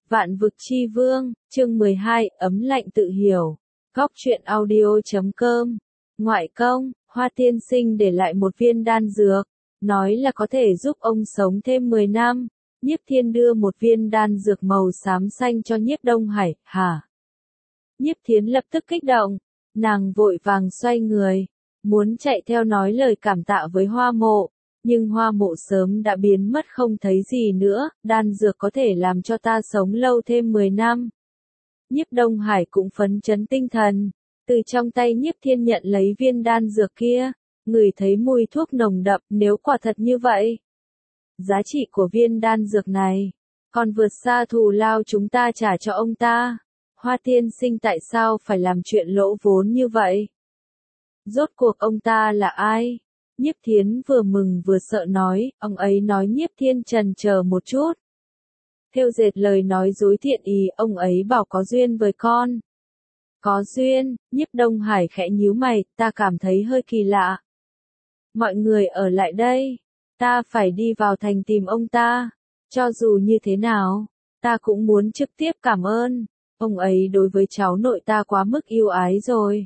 Vạn vực chi vương, chương 12, ấm lạnh tự hiểu. Góc truyện audio.com. Ngoại công, Hoa tiên sinh để lại một viên đan dược, nói là có thể giúp ông sống thêm 10 năm. Nhiếp Thiên đưa một viên đan dược màu xám xanh cho Nhiếp Đông Hải, hả? Nhiếp Thiến lập tức kích động, nàng vội vàng xoay người, muốn chạy theo nói lời cảm tạ với Hoa Mộ. Nhưng Hoa Mộ sớm đã biến mất không thấy gì nữa, đan dược có thể làm cho ta sống lâu thêm 10 năm. Nhiếp Đông Hải cũng phấn chấn tinh thần, từ trong tay Nhiếp Thiên nhận lấy viên đan dược kia, ngửi thấy mùi thuốc nồng đậm, nếu quả thật như vậy. Giá trị của viên đan dược này, còn vượt xa thù lao chúng ta trả cho ông ta. Hoa tiên sinh tại sao phải làm chuyện lỗ vốn như vậy? Rốt cuộc ông ta là ai? Nhiếp Thiến vừa mừng vừa sợ nói, ông ấy nói. Nhiếp Thiên chần chờ một chút. Thêu dệt lời nói dối thiện ý, ông ấy bảo có duyên với con. Có duyên, Nhiếp Đông Hải khẽ nhíu mày, ta cảm thấy hơi kỳ lạ. Mọi người ở lại đây, ta phải đi vào thành tìm ông ta. Cho dù như thế nào, ta cũng muốn trực tiếp cảm ơn. Ông ấy đối với cháu nội ta quá mức yêu ái rồi.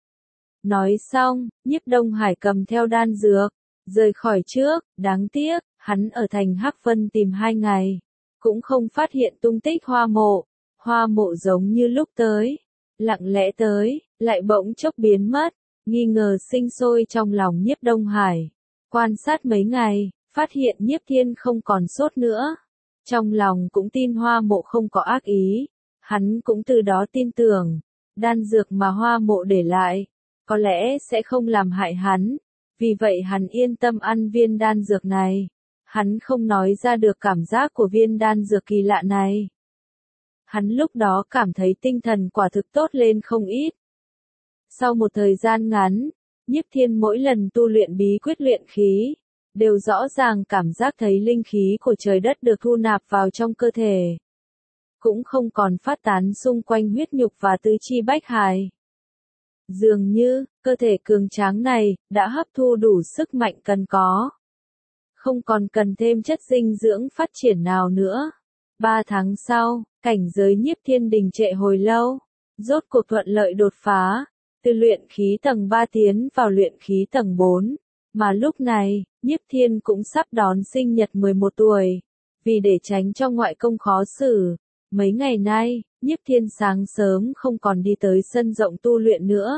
Nói xong, Nhiếp Đông Hải cầm theo đan dược, rời khỏi trước. Đáng tiếc, hắn ở thành Hắc Vân tìm 2 ngày, cũng không phát hiện tung tích Hoa Mộ. Hoa Mộ giống như lúc tới, lặng lẽ tới, lại bỗng chốc biến mất. Nghi ngờ sinh sôi trong lòng Nhiếp Đông Hải. Quan sát mấy ngày, phát hiện Nhiếp Thiên không còn sốt nữa. Trong lòng cũng tin Hoa Mộ không có ác ý. Hắn cũng từ đó tin tưởng, đan dược mà Hoa Mộ để lại, có lẽ sẽ không làm hại hắn. Vì vậy hắn yên tâm ăn viên đan dược này. Hắn không nói ra được cảm giác của viên đan dược kỳ lạ này. Hắn lúc đó cảm thấy tinh thần quả thực tốt lên không ít. Sau một thời gian ngắn, Nhiếp Thiên mỗi lần tu luyện bí quyết luyện khí, đều rõ ràng cảm giác thấy linh khí của trời đất được thu nạp vào trong cơ thể. Cũng không còn phát tán xung quanh huyết nhục và tứ chi bách hài. Dường như, cơ thể cường tráng này, đã hấp thu đủ sức mạnh cần có. Không còn cần thêm chất dinh dưỡng phát triển nào nữa. 3 tháng sau, cảnh giới Nhiếp Thiên đình trệ hồi lâu, rốt cuộc thuận lợi đột phá, từ luyện khí tầng 3 tiến vào luyện khí tầng 4. Mà lúc này, Nhiếp Thiên cũng sắp đón sinh nhật 11 tuổi. Vì để tránh cho ngoại công khó xử, mấy ngày nay, Nhiếp Thiên sáng sớm không còn đi tới sân rộng tu luyện nữa.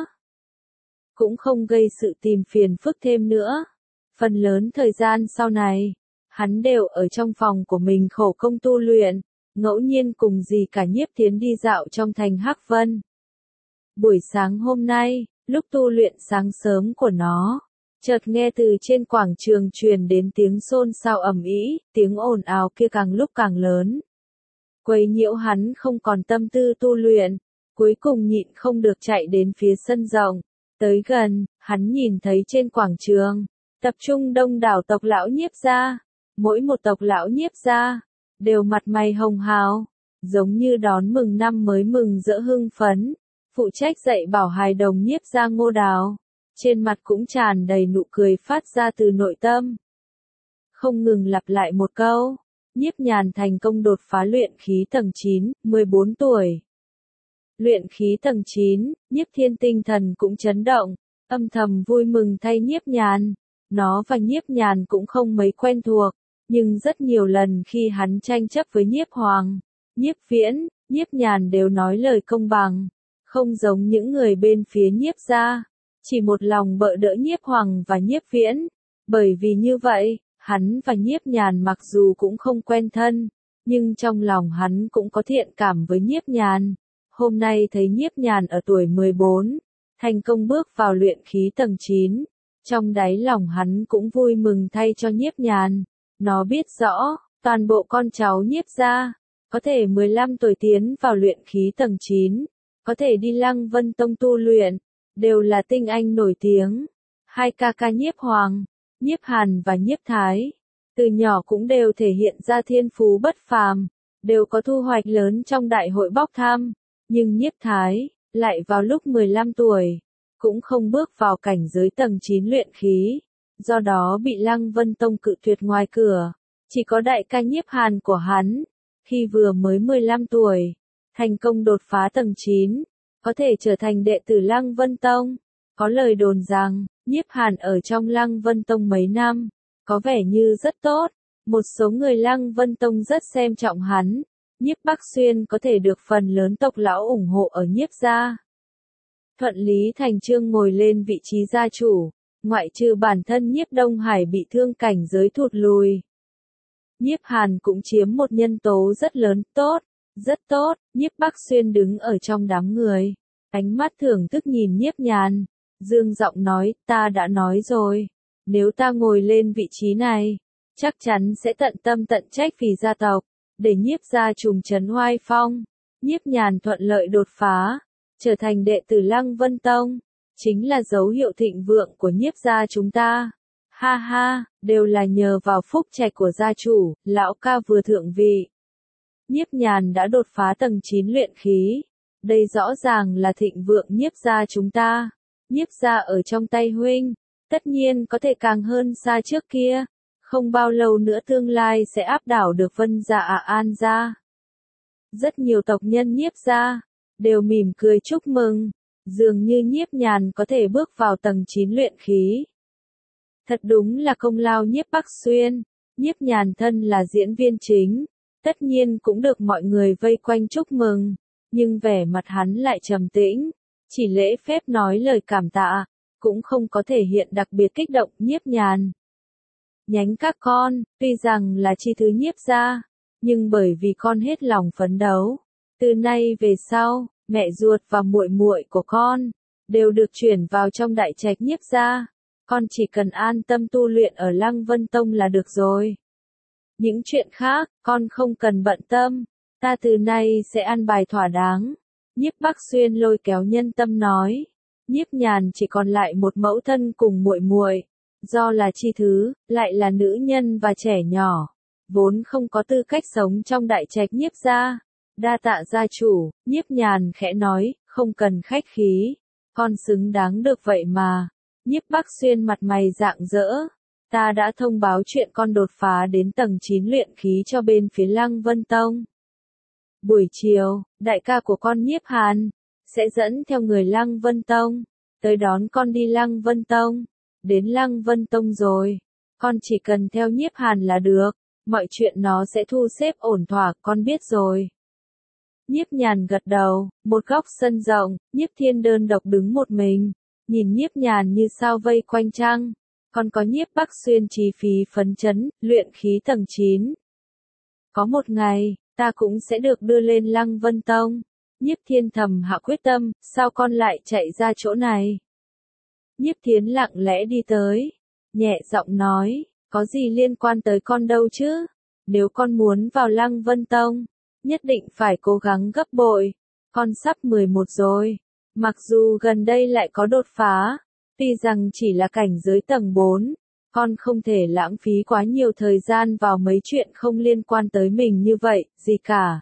Cũng không gây sự tìm phiền phức thêm nữa. Phần lớn thời gian sau này, hắn đều ở trong phòng của mình khổ công tu luyện, ngẫu nhiên cùng dì cả Nhiếp Thiến đi dạo trong thành Hắc Vân. Buổi sáng hôm nay, lúc tu luyện sáng sớm của nó, chợt nghe từ trên quảng trường truyền đến tiếng xôn xao ầm ĩ, tiếng ồn ào kia càng lúc càng lớn. Quấy nhiễu hắn không còn tâm tư tu luyện, cuối cùng nhịn không được chạy đến phía sân rộng. Tới gần, hắn nhìn thấy trên quảng trường, tập trung đông đảo tộc lão Nhiếp gia. Mỗi một tộc lão Nhiếp gia, đều mặt mày hồng hào, giống như đón mừng năm mới mừng rỡ hưng phấn. Phụ trách dạy bảo hài đồng Nhiếp gia Ngô Đào, trên mặt cũng tràn đầy nụ cười phát ra từ nội tâm. Không ngừng lặp lại một câu. Nhiếp Nhàn thành công đột phá luyện khí tầng 9, 14 tuổi. Luyện khí tầng 9, Nhiếp Thiên tinh thần cũng chấn động, âm thầm vui mừng thay Nhiếp Nhàn. Nó và Nhiếp Nhàn cũng không mấy quen thuộc, nhưng rất nhiều lần khi hắn tranh chấp với Nhiếp Hoàng, Nhiếp Viễn, Nhiếp Nhàn đều nói lời công bằng, không giống những người bên phía Nhiếp gia, chỉ một lòng bợ đỡ Nhiếp Hoàng và Nhiếp Viễn. Bởi vì như vậy, hắn và Nhiếp Nhàn mặc dù cũng không quen thân, nhưng trong lòng hắn cũng có thiện cảm với Nhiếp Nhàn. Hôm nay thấy Nhiếp Nhàn ở tuổi 14, thành công bước vào luyện khí tầng 9, trong đáy lòng hắn cũng vui mừng thay cho Nhiếp Nhàn. Nó biết rõ, toàn bộ con cháu Nhiếp gia, có thể 15 tuổi tiến vào luyện khí tầng 9, có thể đi Lăng Vân Tông tu luyện, đều là tinh anh nổi tiếng. Hai ca ca Nhiếp Hoàng, Nhiếp Hàn và Nhiếp Thái, từ nhỏ cũng đều thể hiện ra thiên phú bất phàm, đều có thu hoạch lớn trong đại hội bốc thăm. Nhưng Nhiếp Thái, lại vào lúc 15 tuổi, cũng không bước vào cảnh giới tầng 9 luyện khí, do đó bị Lăng Vân Tông cự tuyệt ngoài cửa. Chỉ có đại ca Nhiếp Hàn của hắn, khi vừa mới 15 tuổi, thành công đột phá tầng 9, có thể trở thành đệ tử Lăng Vân Tông. Có lời đồn rằng, Nhiếp Hàn ở trong Lăng Vân Tông mấy năm, có vẻ như rất tốt, một số người Lăng Vân Tông rất xem trọng hắn, Nhiếp Bắc Xuyên có thể được phần lớn tộc lão ủng hộ ở Nhiếp gia. Thuận lý thành chương ngồi lên vị trí gia chủ, ngoại trừ bản thân Nhiếp Đông Hải bị thương cảnh giới thụt lùi. Nhiếp Hàn cũng chiếm một nhân tố rất lớn, tốt, rất tốt, Nhiếp Bắc Xuyên đứng ở trong đám người, ánh mắt thưởng thức nhìn Nhiếp Nhàn, dương giọng nói, ta đã nói rồi, nếu ta ngồi lên vị trí này, chắc chắn sẽ tận tâm tận trách vì gia tộc, để Nhiếp gia trùng trấn oai phong. Nhiếp Nhàn thuận lợi đột phá, trở thành đệ tử Lăng Vân Tông, chính là dấu hiệu thịnh vượng của Nhiếp gia chúng ta. Ha ha, đều là nhờ vào phúc trạch của gia chủ, lão ca vừa thượng vị. Nhiếp Nhàn đã đột phá tầng 9 luyện khí, đây rõ ràng là thịnh vượng Nhiếp gia chúng ta. Nhiếp gia ở trong tay huynh, tất nhiên có thể càng hơn xa trước kia, không bao lâu nữa tương lai sẽ áp đảo được Vân gia An gia. Rất nhiều tộc nhân Nhiếp gia đều mỉm cười chúc mừng, dường như Nhiếp Nhàn có thể bước vào tầng 9 luyện khí. Thật đúng là công lao Nhiếp Bắc Xuyên, Nhiếp Nhàn thân là diễn viên chính, tất nhiên cũng được mọi người vây quanh chúc mừng, nhưng vẻ mặt hắn lại trầm tĩnh, chỉ lễ phép nói lời cảm tạ, cũng không có thể hiện đặc biệt kích động. Nhiếp Nhàn nhánh các con, tuy rằng là chi thứ Nhiếp gia, nhưng bởi vì con hết lòng phấn đấu, từ nay về sau, mẹ ruột và muội muội của con đều được chuyển vào trong đại trạch Nhiếp gia, con chỉ cần an tâm tu luyện ở Lăng Vân Tông là được rồi. Những chuyện khác, con không cần bận tâm, ta từ nay sẽ an bài thỏa đáng. Nhiếp Bắc Xuyên lôi kéo Nhân Tâm nói, Nhiếp Nhàn chỉ còn lại một mẫu thân cùng muội muội, do là chi thứ, lại là nữ nhân và trẻ nhỏ, vốn không có tư cách sống trong đại trạch Nhiếp gia. Đa tạ gia chủ, Nhiếp Nhàn khẽ nói, không cần khách khí, con xứng đáng được vậy mà. Nhiếp Bắc Xuyên mặt mày rạng rỡ, ta đã thông báo chuyện con đột phá đến tầng 9 luyện khí cho bên phía Lăng Vân Tông. Buổi chiều, đại ca của con Nhiếp Hàn sẽ dẫn theo người Lăng Vân Tông tới đón con đi Lăng Vân Tông. Đến Lăng Vân Tông rồi, con chỉ cần theo Nhiếp Hàn là được, mọi chuyện nó sẽ thu xếp ổn thỏa, con biết rồi. Nhiếp Nhàn gật đầu, một góc sân rộng, Nhiếp Thiên đơn độc đứng một mình, nhìn Nhiếp Nhàn như sao vây quanh trăng, còn có Nhiếp Bắc Xuyên chí phí phấn chấn, luyện khí tầng 9. Có một ngày, ta cũng sẽ được đưa lên Lăng Vân Tông. Nhiếp Thiên thầm hạ quyết tâm, sao con lại chạy ra chỗ này? Nhiếp Thiến lặng lẽ đi tới, nhẹ giọng nói, có gì liên quan tới con đâu chứ? Nếu con muốn vào Lăng Vân Tông, nhất định phải cố gắng gấp bội. Con sắp 11 rồi, mặc dù gần đây lại có đột phá, tuy rằng chỉ là cảnh giới tầng 4, con không thể lãng phí quá nhiều thời gian vào mấy chuyện không liên quan tới mình như vậy, gì cả.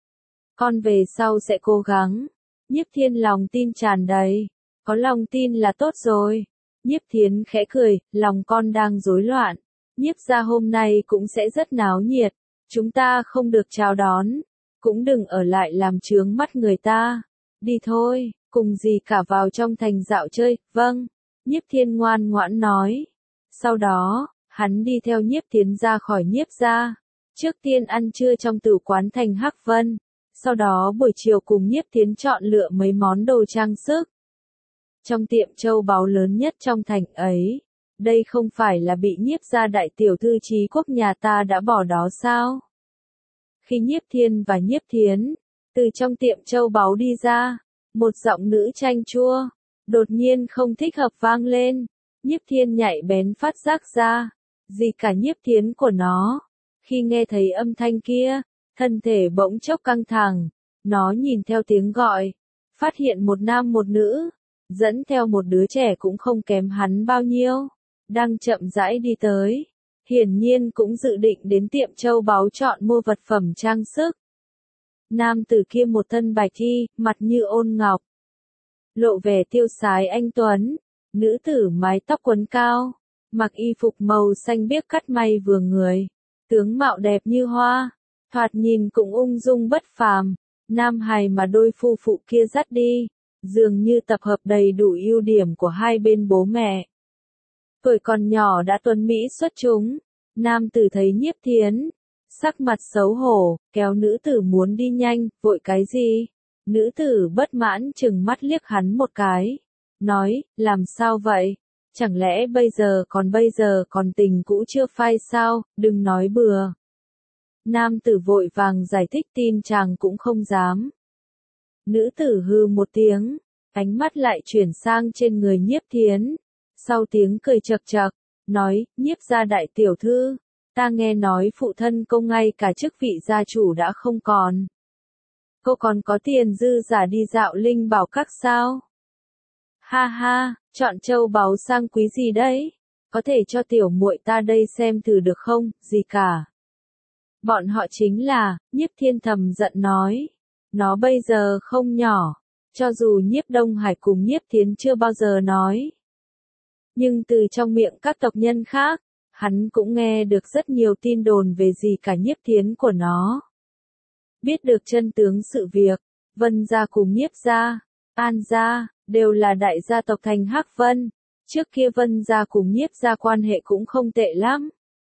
Con về sau sẽ cố gắng. Nhiếp Thiên lòng tin tràn đầy, có lòng tin là tốt rồi. Nhiếp Thiến khẽ cười, lòng con đang rối loạn. Nhiếp gia hôm nay cũng sẽ rất náo nhiệt, chúng ta không được chào đón, cũng đừng ở lại làm chướng mắt người ta. Đi thôi, cùng gì cả vào trong thành dạo chơi. Vâng, Nhiếp Thiên ngoan ngoãn nói. Sau đó, hắn đi theo Nhiếp Thiến ra khỏi Nhiếp gia. Trước tiên ăn trưa trong tử quán thành Hắc Vân, sau đó buổi chiều cùng Nhiếp Thiến chọn lựa mấy món đồ trang sức. Trong tiệm châu báu lớn nhất trong thành ấy, đây không phải là bị Nhiếp gia đại tiểu thư Trí Quốc nhà ta đã bỏ đó sao? Khi Nhiếp Thiên và Nhiếp Thiến từ trong tiệm châu báu đi ra, một giọng nữ chanh chua đột nhiên không thích hợp vang lên. Nhiếp Thiên nhạy bén phát giác ra, gì cả Nhiếp Thiến của nó. Khi nghe thấy âm thanh kia, thân thể bỗng chốc căng thẳng, nó nhìn theo tiếng gọi, phát hiện một nam một nữ, dẫn theo một đứa trẻ cũng không kém hắn bao nhiêu, đang chậm rãi đi tới. Hiển nhiên cũng dự định đến tiệm châu báu chọn mua vật phẩm trang sức. Nam tử kia một thân bạch y, mặt như ôn ngọc, lộ vẻ tiêu sái anh tuấn. Nữ tử mái tóc quấn cao, mặc y phục màu xanh biếc cắt may vừa người, tướng mạo đẹp như hoa, thoạt nhìn cũng ung dung bất phàm, nam hài mà đôi phu phụ kia dắt đi, dường như tập hợp đầy đủ ưu điểm của hai bên bố mẹ. Tuổi còn nhỏ đã tuấn mỹ xuất chúng, nam tử thấy Nhiếp Thiến, sắc mặt xấu hổ, kéo nữ tử muốn đi nhanh, vội cái gì? Nữ tử bất mãn chừng mắt liếc hắn một cái, nói, làm sao vậy? Chẳng lẽ bây giờ còn tình cũ chưa phai sao, đừng nói bừa. Nam tử vội vàng giải thích tin chàng cũng không dám. Nữ tử hừ một tiếng, ánh mắt lại chuyển sang trên người Nhiếp Thiến. Sau tiếng cười chậc chậc, nói, Nhiếp gia đại tiểu thư, ta nghe nói phụ thân cô ngay cả chức vị gia chủ đã không còn. Cô còn có tiền dư giả đi dạo linh bảo các sao? Ha ha, chọn châu báu sang quý gì đấy? Có thể cho tiểu muội ta đây xem thử được không, gì cả. Bọn họ chính là, Nhiếp Thiên thầm giận nói. Nó bây giờ không nhỏ, cho dù Nhiếp Đông Hải cùng Nhiếp Thiến chưa bao giờ nói. Nhưng từ trong miệng các tộc nhân khác, hắn cũng nghe được rất nhiều tin đồn về gì cả Nhiếp Thiến của nó. Biết được chân tướng sự việc, Vân gia cùng Nhiếp gia, An gia, đều là đại gia tộc thành Hắc Vân. Trước kia Vân gia cùng Nhiếp gia quan hệ cũng không tệ lắm.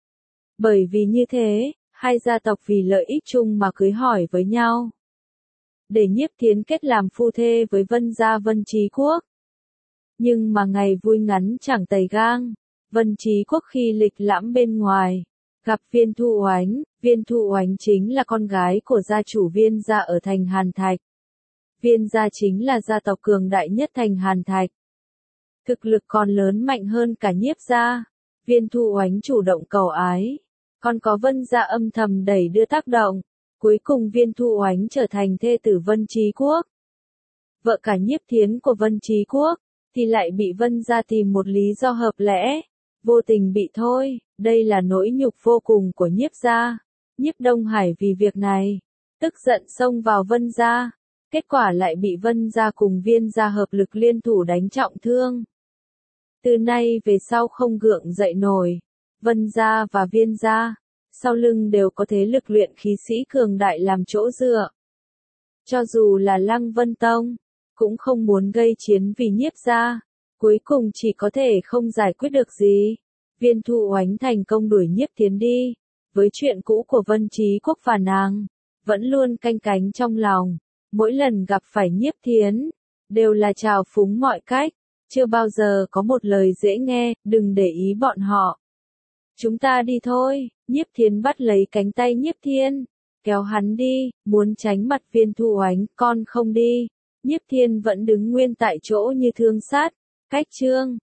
Bởi vì như thế, hai gia tộc vì lợi ích chung mà cưới hỏi với nhau. Để Nhiếp Thiến kết làm phu thê với Vân gia Vân Trí Quốc. Nhưng mà ngày vui ngắn chẳng tày gang, Vân Trí Quốc khi lịch lãm bên ngoài, gặp Viên Thu Oánh chính là con gái của gia chủ Viên gia ở thành Hàn Thạch. Viên gia chính là gia tộc cường đại nhất thành Hàn Thạch. Thực lực còn lớn mạnh hơn cả Nhiếp gia. Viên Thu Oánh chủ động cầu ái, còn có Vân gia âm thầm đẩy đưa tác động. Cuối cùng Viên Thu Oánh trở thành thê tử Vân Trí Quốc. Vợ cả Nhiếp Thiến của Vân Trí Quốc, thì lại bị Vân gia tìm một lý do hợp lẽ, vô tình bị thôi, đây là nỗi nhục vô cùng của Nhiếp gia. Nhiếp Đông Hải vì việc này, tức giận xông vào Vân gia, kết quả lại bị Vân gia cùng Viên gia hợp lực liên thủ đánh trọng thương. Từ nay về sau không gượng dậy nổi, Vân gia và Viên gia, sau lưng đều có thế lực luyện khí sĩ cường đại làm chỗ dựa. Cho dù là Lăng Vân Tông, cũng không muốn gây chiến vì Nhiếp gia, cuối cùng chỉ có thể không giải quyết được gì. Viên Thu Oánh thành công đuổi Nhiếp Thiến đi, với chuyện cũ của Vân Trí Quốc và nàng, vẫn luôn canh cánh trong lòng, mỗi lần gặp phải Nhiếp Thiến, đều là trào phúng mọi cách, chưa bao giờ có một lời dễ nghe, đừng để ý bọn họ. Chúng ta đi thôi, Nhiếp Thiến bắt lấy cánh tay Nhiếp Thiên, kéo hắn đi, muốn tránh mặt Viên Thu Oánh, con không đi. Nhiếp Thiên vẫn đứng nguyên tại chỗ như thương sát, cách chương.